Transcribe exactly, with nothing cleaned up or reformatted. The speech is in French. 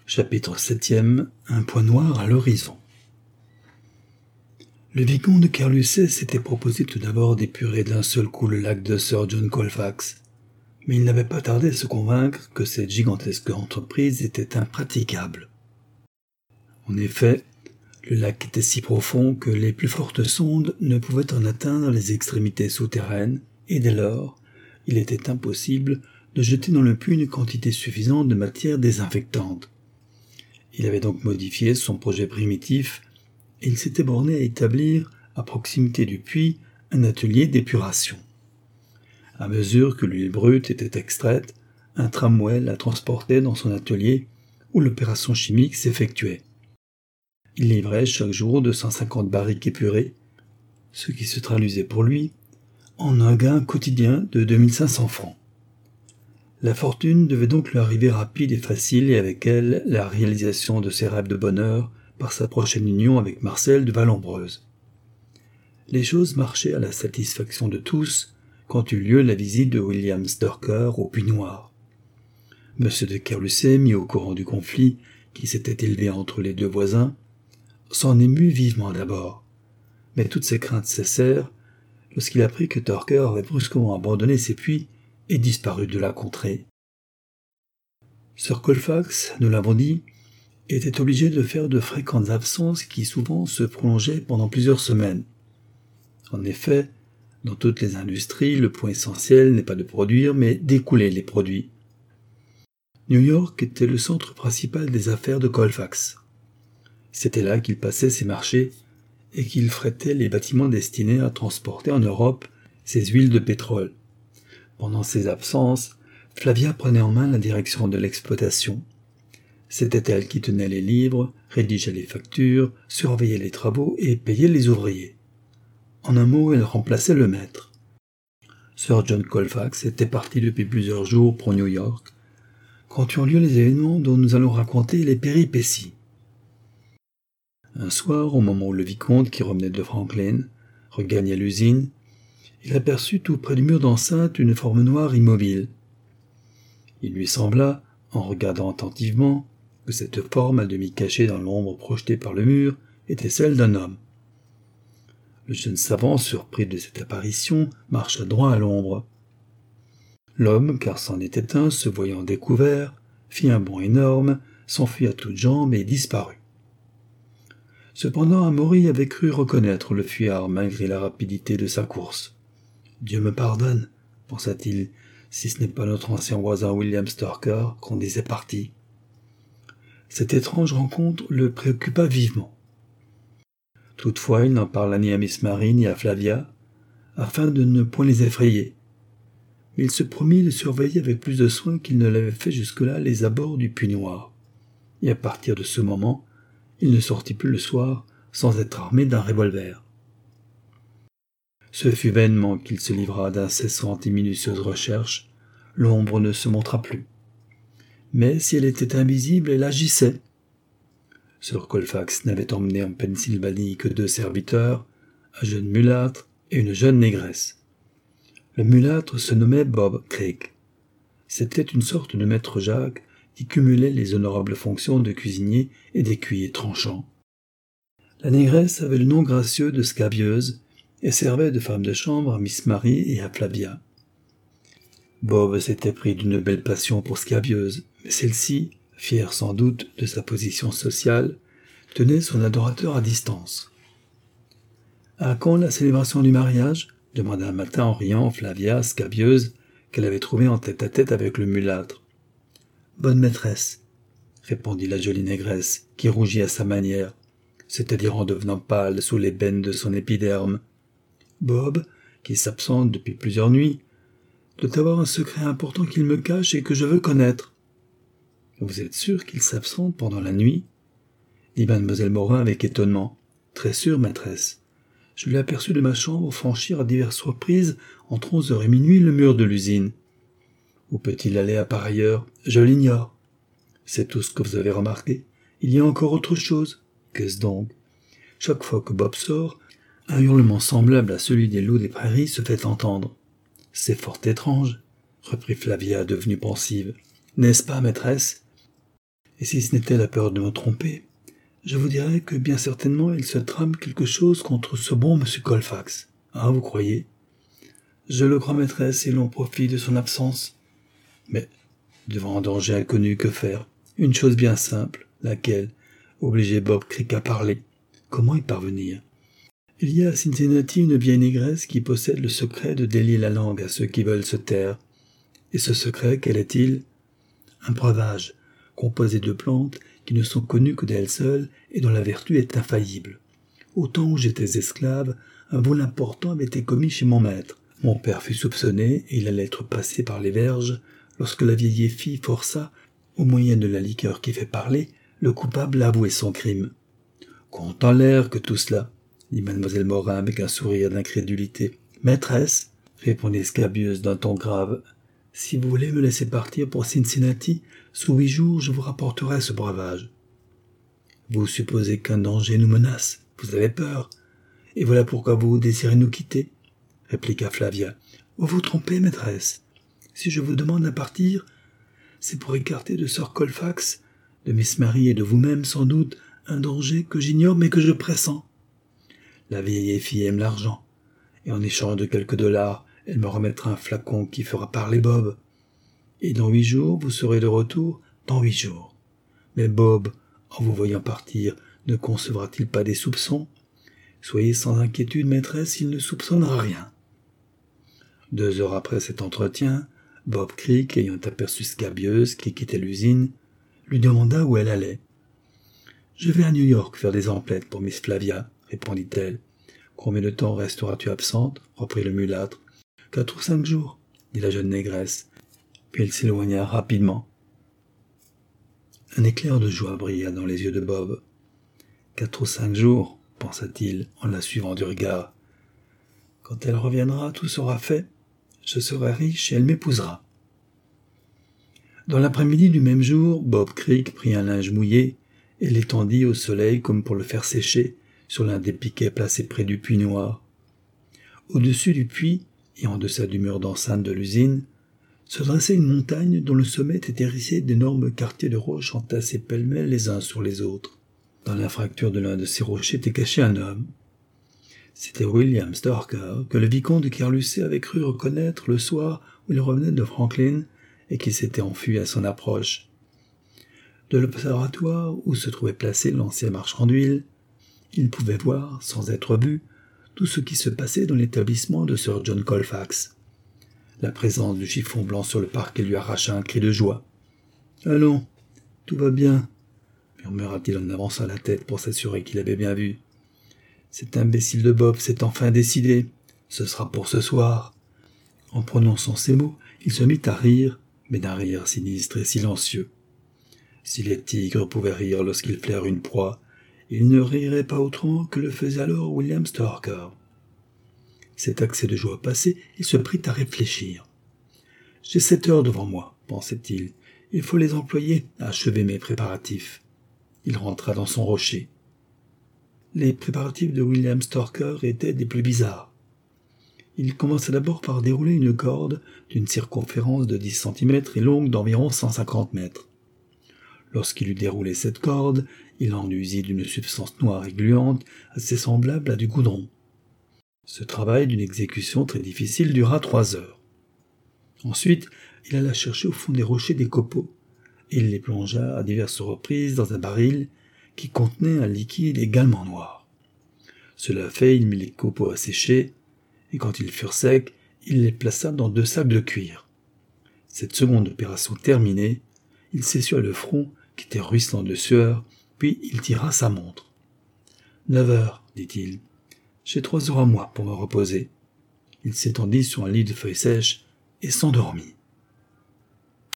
Chapitre septième. Un point noir à l'horizon. Le vicomte de Carlusset s'était proposé tout d'abord d'épurer d'un seul coup le lac de Sir John Colfax, mais il n'avait pas tardé à se convaincre que cette gigantesque entreprise était impraticable. En effet, le lac était si profond que les plus fortes sondes ne pouvaient en atteindre les extrémités souterraines, et dès lors, il était impossible de jeter dans le puits une quantité suffisante de matière désinfectante. Il avait donc modifié son projet primitif et il s'était borné à établir, à proximité du puits, un atelier d'épuration. À mesure que l'huile brute était extraite, un tramway la transportait dans son atelier où l'opération chimique s'effectuait. Il livrait chaque jour deux cent cinquante barriques épurées, ce qui se traduisait pour lui en un gain quotidien de deux mille cinq cents francs. La fortune devait donc lui arriver rapide et facile, et avec elle la réalisation de ses rêves de bonheur par sa prochaine union avec Marcel de Vallombreuse. Les choses marchaient à la satisfaction de tous quand eut lieu la visite de William Stoerker au Puits Noir. Monsieur de Carlusset, mis au courant du conflit qui s'était élevé entre les deux voisins, s'en émut vivement d'abord, mais toutes ses craintes cessèrent lorsqu'il apprit que Stoerker avait brusquement abandonné ses puits et disparu de la contrée. Sir Colfax, nous l'avons dit, était obligé de faire de fréquentes absences qui souvent se prolongeaient pendant plusieurs semaines. En effet, dans toutes les industries, le point essentiel n'est pas de produire, mais d'écouler les produits. New York était le centre principal des affaires de Colfax. C'était là qu'il passait ses marchés et qu'il frétait les bâtiments destinés à transporter en Europe ses huiles de pétrole. Pendant ses absences, Flavia prenait en main la direction de l'exploitation. C'était elle qui tenait les livres, rédigeait les factures, surveillait les travaux et payait les ouvriers. En un mot, elle remplaçait le maître. Sir John Colfax était parti depuis plusieurs jours pour New York, quand eurent lieu les événements dont nous allons raconter les péripéties. Un soir, au moment où le vicomte, qui revenait de Franklin, regagnait l'usine, il aperçut tout près du mur d'enceinte une forme noire immobile. Il lui sembla, en regardant attentivement, que cette forme à demi cachée dans l'ombre projetée par le mur était celle d'un homme. Le jeune savant, surpris de cette apparition, marcha droit à l'ombre. L'homme, car c'en était un, se voyant découvert, fit un bond énorme, s'enfuit à toutes jambes et disparut. Cependant, Amaury avait cru reconnaître le fuyard malgré la rapidité de sa course. « Dieu me pardonne, pensa-t-il, si ce n'est pas notre ancien voisin William Stoerker qu'on disait parti. » Cette étrange rencontre le préoccupa vivement. Toutefois, il n'en parla ni à Miss Marie ni à Flavia, afin de ne point les effrayer. Il se promit de surveiller avec plus de soin qu'il ne l'avait fait jusque-là les abords du Puits Noir. Et à partir de ce moment, il ne sortit plus le soir sans être armé d'un revolver. Ce fut vainement qu'il se livra d'incessantes et minutieuses recherches. L'ombre ne se montra plus. Mais si elle était invisible, elle agissait. Sir Colfax n'avait emmené en Pennsylvanie que deux serviteurs, un jeune mulâtre et une jeune négresse. Le mulâtre se nommait Bob Craig. C'était une sorte de maître Jacques qui cumulait les honorables fonctions de cuisinier et d'écuyer tranchant. La négresse avait le nom gracieux de Scabieuse et servait de femme de chambre à Miss Marie et à Flavia. Bob s'était pris d'une belle passion pour Scabieuse, mais celle-ci, fière sans doute de sa position sociale, tenait son adorateur à distance. « À quand la célébration du mariage ?» demanda un matin en riant Flavia Scabieuse, qu'elle avait trouvée en tête-à-tête avec le mulâtre. « Bonne maîtresse, » répondit la jolie négresse, qui rougit à sa manière, c'est-à-dire en devenant pâle sous l'ébène de son épiderme. Bob, qui s'absente depuis plusieurs nuits, doit avoir un secret important qu'il me cache et que je veux connaître. « Vous êtes sûr qu'il s'absente pendant la nuit ?» dit mademoiselle Morin avec étonnement. « Très sûr, maîtresse. Je l'ai aperçu de ma chambre franchir à diverses reprises entre onze heures et minuit le mur de l'usine. Où peut-il aller à pareille heure? Je l'ignore. C'est tout ce que vous avez remarqué. Il y a encore autre chose. Qu'est-ce donc? Chaque fois que Bob sort, un hurlement semblable à celui des loups des prairies se fait entendre. C'est fort étrange, reprit Flavia devenue pensive. N'est-ce pas, maîtresse? Et si ce n'était la peur de me tromper, je vous dirais que bien certainement il se trame quelque chose contre ce bon monsieur Colfax. Ah, vous croyez? Je le crois, maîtresse, et l'on profite de son absence. Mais, devant un danger inconnu, que faire? Une chose bien simple, laquelle? Obliger Bob Creek à parler. Comment y parvenir? Il y a à Cincinnati une vieille négresse qui possède le secret de délier la langue à ceux qui veulent se taire. Et ce secret, quel est-il? Un breuvage, composé de plantes qui ne sont connues que d'elles seules et dont la vertu est infaillible. Au temps où j'étais esclave, un vol important avait été commis chez mon maître. Mon père fut soupçonné et il allait être passé par les verges lorsque la vieille fille força, au moyen de la liqueur qui fait parler, le coupable à avouer son crime. « Compte en l'air que tout cela !» dit mademoiselle Morin avec un sourire d'incrédulité. « Maîtresse !» répondit Scabieuse d'un ton grave. « Si vous voulez me laisser partir pour Cincinnati, sous huit jours je vous rapporterai ce breuvage. »« Vous supposez qu'un danger nous menace, vous avez peur, et voilà pourquoi vous désirez nous quitter, » répliqua Flavia. « Vous vous trompez, maîtresse. Si je vous demande à partir, c'est pour écarter de Sir Colfax, de Miss Mary et de vous-même sans doute, un danger que j'ignore mais que je pressens. La vieille fille aime l'argent, et en échange de quelques dollars, elle me remettra un flacon qui fera parler Bob. Et dans huit jours, vous serez de retour, dans huit jours. Mais Bob, en vous voyant partir, ne concevra-t-il pas des soupçons? Soyez sans inquiétude, maîtresse, il ne soupçonnera rien. » Deux heures après cet entretien, Bob Creek, ayant aperçu Scabieuse qui quittait l'usine, lui demanda où elle allait. « Je vais à New York faire des emplettes pour Miss Flavia, » répondit-elle. « Combien de temps resteras-tu absente ?» reprit le mulâtre. « Quatre ou cinq jours, » dit la jeune négresse. Puis elle s'éloigna rapidement. Un éclair de joie brilla dans les yeux de Bob. « Quatre ou cinq jours, » pensa-t-il en la suivant du regard. « Quand elle reviendra, tout sera fait. Je serai riche et elle m'épousera. » Dans l'après-midi du même jour, Bob Creek prit un linge mouillé et l'étendit au soleil comme pour le faire sécher sur l'un des piquets placés près du puits noir. Au-dessus du puits, et en deçà du mur d'enceinte de l'usine, se dressait une montagne dont le sommet était hérissé d'énormes quartiers de roches entassés pêle-mêle les uns sur les autres. Dans la fracture de l'un de ces rochers était caché un homme. C'était William Starker, que le vicomte de Carlucet avait cru reconnaître le soir où il revenait de Franklin et qui s'était enfui à son approche. De l'observatoire où se trouvait placé l'ancien marchand d'huile, il pouvait voir, sans être vu, tout ce qui se passait dans l'établissement de Sir John Colfax. La présence du chiffon blanc sur le parquet lui arracha un cri de joie. « Allons, tout va bien, » murmura-t-il en avançant la tête pour s'assurer qu'il avait bien vu. « Cet imbécile de Bob s'est enfin décidé. Ce sera pour ce soir. » En prononçant ces mots, il se mit à rire, mais d'un rire sinistre et silencieux. Si les tigres pouvaient rire lorsqu'ils flairent une proie, ils ne riraient pas autrement que le faisait alors William Starker. Cet accès de joie passé, il se prit à réfléchir. « J'ai sept heures devant moi, » pensait-il. « Il faut les employer à achever mes préparatifs. » Il rentra dans son rocher. Les préparatifs de William Starker étaient des plus bizarres. Il commença d'abord par dérouler une corde d'une circonférence de dix centimètres et longue d'environ cent cinquante mètres. Lorsqu'il eut déroulé cette corde, il en usit d'une substance noire et gluante assez semblable à du goudron. Ce travail d'une exécution très difficile dura trois heures. Ensuite, il alla chercher au fond des rochers des copeaux, et il les plongea à diverses reprises dans un baril qui contenait un liquide également noir. Cela fait, il mit les copeaux à sécher, et quand ils furent secs, il les plaça dans deux sacs de cuir. Cette seconde opération terminée, il s'essuia le front qui était ruisselant de sueur, puis il tira sa montre. « Neuf heures, dit-il. J'ai trois heures à moi pour me reposer. » Il s'étendit sur un lit de feuilles sèches et s'endormit.